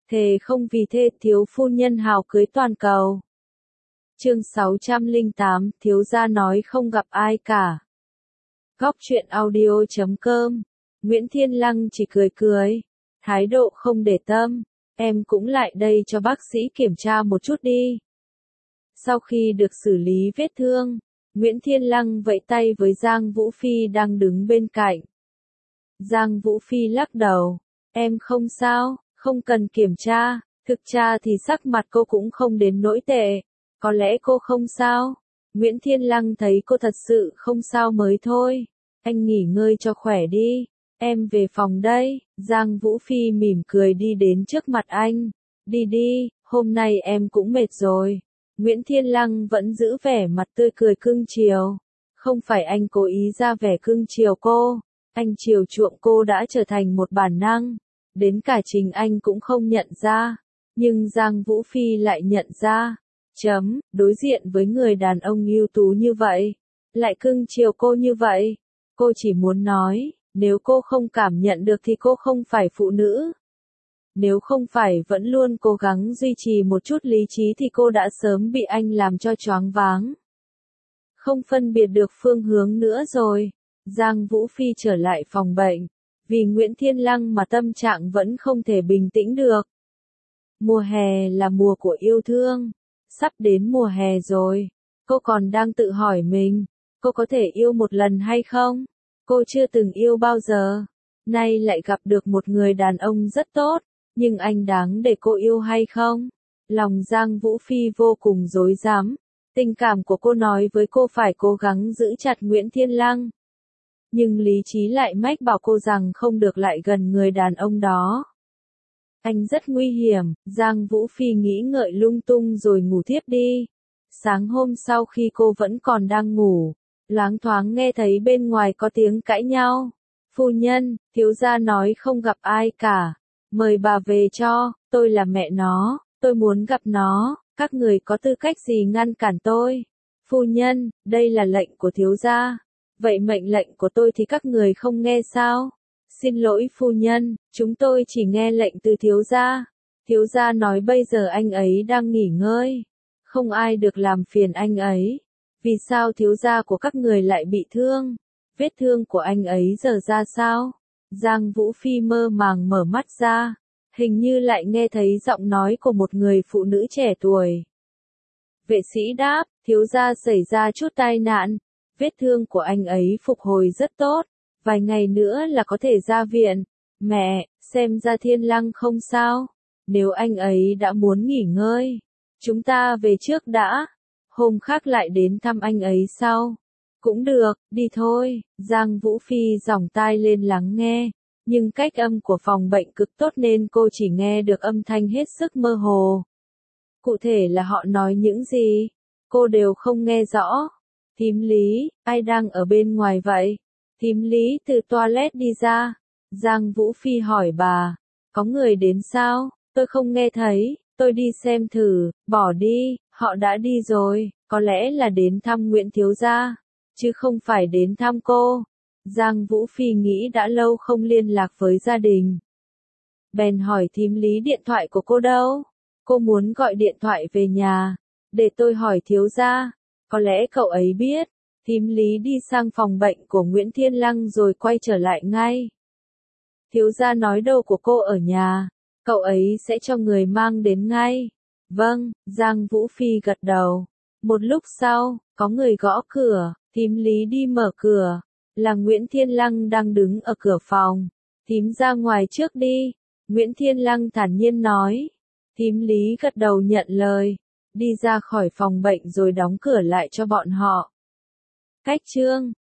Thề không vì thê thiếu phu nhân hào cưới toàn cầu. Chương 608, thiếu gia nói không gặp ai cả. Góc truyện audio.com. Nguyễn Thiên Lăng chỉ cười cười, thái độ không để tâm. Em cũng lại đây cho bác sĩ kiểm tra một chút đi. Sau khi được xử lý vết thương, Nguyễn Thiên Lăng vẫy tay với Giang Vũ Phi đang đứng bên cạnh. Giang Vũ Phi lắc đầu, em không sao, không cần kiểm tra, thực tra thì sắc mặt cô cũng không đến nỗi tệ, có lẽ cô không sao. Nguyễn Thiên Lăng thấy cô thật sự không sao mới thôi, anh nghỉ ngơi cho khỏe đi, em về phòng đây. Giang Vũ Phi mỉm cười đi đến trước mặt anh, đi đi, hôm nay em cũng mệt rồi. Nguyễn Thiên Lăng vẫn giữ vẻ mặt tươi cười cưng chiều, không phải anh cố ý ra vẻ cưng chiều cô, anh chiều chuộng cô đã trở thành một bản năng, đến cả chính anh cũng không nhận ra, nhưng Giang Vũ Phi lại nhận ra. Đối diện với người đàn ông ưu tú như vậy, lại cưng chiều cô như vậy, cô chỉ muốn nói, nếu cô không cảm nhận được thì cô không phải phụ nữ. Nếu không phải vẫn luôn cố gắng duy trì một chút lý trí thì cô đã sớm bị anh làm cho choáng váng. Không phân biệt được phương hướng nữa rồi. Giang Vũ Phi trở lại phòng bệnh, vì Nguyễn Thiên Lăng mà tâm trạng vẫn không thể bình tĩnh được. Mùa hè là mùa của yêu thương, sắp đến mùa hè rồi, cô còn đang tự hỏi mình, cô có thể yêu một lần hay không? Cô chưa từng yêu bao giờ, nay lại gặp được một người đàn ông rất tốt, nhưng anh đáng để cô yêu hay không? Lòng Giang Vũ Phi vô cùng rối rắm, tình cảm của cô nói với cô phải cố gắng giữ chặt Nguyễn Thiên Lăng. Nhưng lý trí lại mách bảo cô rằng không được lại gần người đàn ông đó. Anh rất nguy hiểm, Giang Vũ Phi nghĩ ngợi lung tung rồi ngủ thiếp đi. Sáng hôm sau khi cô vẫn còn đang ngủ, loáng thoáng nghe thấy bên ngoài có tiếng cãi nhau. Phu nhân, thiếu gia nói không gặp ai cả, mời bà về cho, tôi là mẹ nó, tôi muốn gặp nó, các người có tư cách gì ngăn cản tôi? Phu nhân, đây là lệnh của thiếu gia. Vậy mệnh lệnh của tôi thì các người không nghe sao? Xin lỗi phu nhân, chúng tôi chỉ nghe lệnh từ thiếu gia. Thiếu gia nói bây giờ anh ấy đang nghỉ ngơi, không ai được làm phiền anh ấy. Vì sao thiếu gia của các người lại bị thương? Vết thương của anh ấy giờ ra sao? Giang Vũ Phi mơ màng mở mắt ra, hình như lại nghe thấy giọng nói của một người phụ nữ trẻ tuổi. Vệ sĩ đáp, thiếu gia xảy ra chút tai nạn. Vết thương của anh ấy phục hồi rất tốt, vài ngày nữa là có thể ra viện. Mẹ, xem ra Thiên Lăng không sao. Nếu anh ấy đã muốn nghỉ ngơi, chúng ta về trước đã. Hôm khác lại đến thăm anh ấy sau. Cũng được, đi thôi. Giang Vũ Phi giỏng tai lên lắng nghe, nhưng cách âm của phòng bệnh cực tốt nên cô chỉ nghe được âm thanh hết sức mơ hồ. Cụ thể là họ nói những gì, cô đều không nghe rõ. Thím Lý, ai đang ở bên ngoài vậy? Thím Lý từ toilet đi ra. Giang Vũ Phi hỏi bà, có người đến sao? Tôi không nghe thấy, tôi đi xem thử, bỏ đi, họ đã đi rồi, có lẽ là đến thăm Nguyễn thiếu gia, chứ không phải đến thăm cô. Giang Vũ Phi nghĩ đã lâu không liên lạc với gia đình. Bèn hỏi thím Lý điện thoại của cô đâu? Cô muốn gọi điện thoại về nhà, để tôi hỏi thiếu gia. Có lẽ cậu ấy biết. Thím Lý đi sang phòng bệnh của Nguyễn Thiên Lăng rồi quay trở lại ngay. Thiếu gia nói đâu của cô ở nhà, cậu ấy sẽ cho người mang đến ngay. Vâng, Giang Vũ Phi gật đầu. Một lúc sau, có người gõ cửa, thím Lý đi mở cửa, là Nguyễn Thiên Lăng đang đứng ở cửa phòng. Thím ra ngoài trước đi, Nguyễn Thiên Lăng thản nhiên nói. Thím Lý gật đầu nhận lời, đi ra khỏi phòng bệnh rồi đóng cửa lại cho bọn họ. Cách chương